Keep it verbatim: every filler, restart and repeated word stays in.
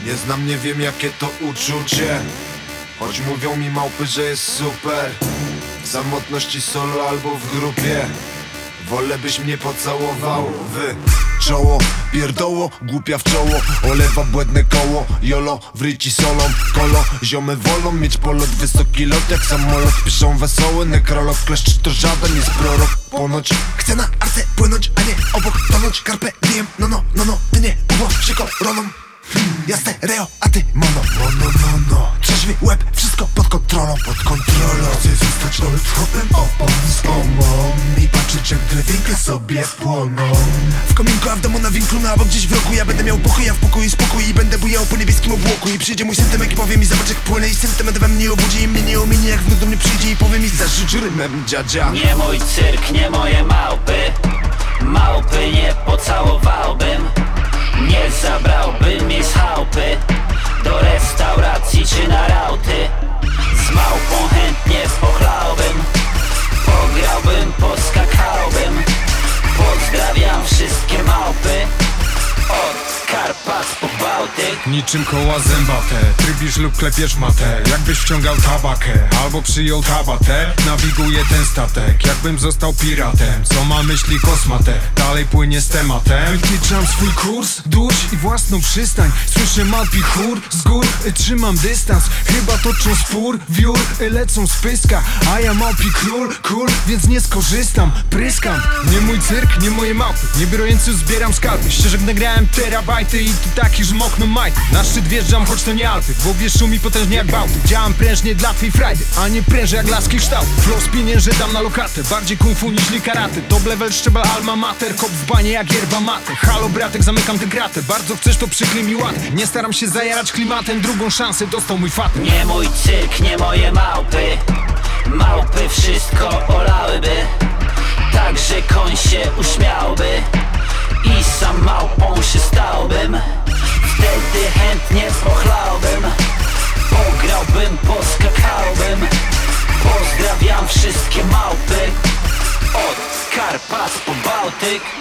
Nie znam, nie wiem jakie to uczucie, choć mówią mi małpy, że jest super. W samotności solo albo w grupie, wolę byś mnie pocałował w czoło. Pierdoło, głupia w czoło, olewa błędne koło. Jolo, wryci solą, kolo. Ziomy wolą mieć polot, wysoki lot jak samolot. Piszą wesoły nekrolog, kleszcz to żaden jest prorok. Ponoć chcę na arce płynąć, a nie obok tonąć. Carpe diem, no no, no no, ty nie uwłocz się koroną. hmm, Ja stereo, a ty mono, mono, mono. Trzeźwy łeb, wszystko pod kontrolą, pod kontrolą. Chcę zostać nowym hopem, opon z omą i patrzeć jak drewienkę sobie płoną. W kominku, a w domu na winklu, no albo gdzieś w roku. Ja będę miał pokój, ja w pokoju spokój i będę bujał po niebieskim obłoku. I przyjdzie mój sentyment i powie mi, zobacz jak płynę. I sentyment we mnie obudzi i mnie nie ominie. Jak wnuk do mnie przyjdzie i powie mi, zażycz rymem dziadzia. Nie mój cyrk, nie moje małpy. Małpy nie pocałowałbym. Nie zabrałbym jej z chałupy do restauracji czy na rauty. Z małpą chętnie pochlałbym, pograłbym, poskakałbym. Pozdrawiam wszystkie małpy od Karpat po Bałtyk. Niczym koła zębate, trybisz lub klepiesz matę. Jakbyś wciągał tabakę, albo przyjął tabatę. Nawiguję ten statek, jakbym został piratem. Co ma myśli kosmate, dalej płynie z tematem. Wytyczam swój kurs, dusz i własną przystań. Słyszę małpi chór, z gór y, trzymam dystans. Chyba toczą spór, wiór, y, lecą z pyska. A ja małpi król, król, więc nie skorzystam. Pryskam, nie mój cyrk, nie moje małpy. Nie biorę jeńców, zbieram skalpy. Szczerze nagrałem terabajty i tu taki, że mokną majty. Na szczyt wjeżdżam, choć to nie Alpy. W głowie szumi potężnie jak Bałtyk. Działam prężnie dla twej frajdy, a nie prężę jak laski kształt. Flow pienięży dam na lokatę, bardziej kung fu niż karate. Top level szczebel alma mater, kop w banie jak yerba mate. Halo bratek, zamykam tę kratę. Bardzo chcesz, to przykryj mi ładnie. Nie staram się zajarać klimatem, drugą szansę dostał mój fatem. Nie mój cyrk, nie moje małpy. Małpy wszystko olałyby, tak że koń się uśmiałby i sam małpą się stałbym. Wtedy chętnie pochlałbym, pograłbym, poskakałbym. Pozdrawiam wszystkie małpy od Karpat po Bałtyk.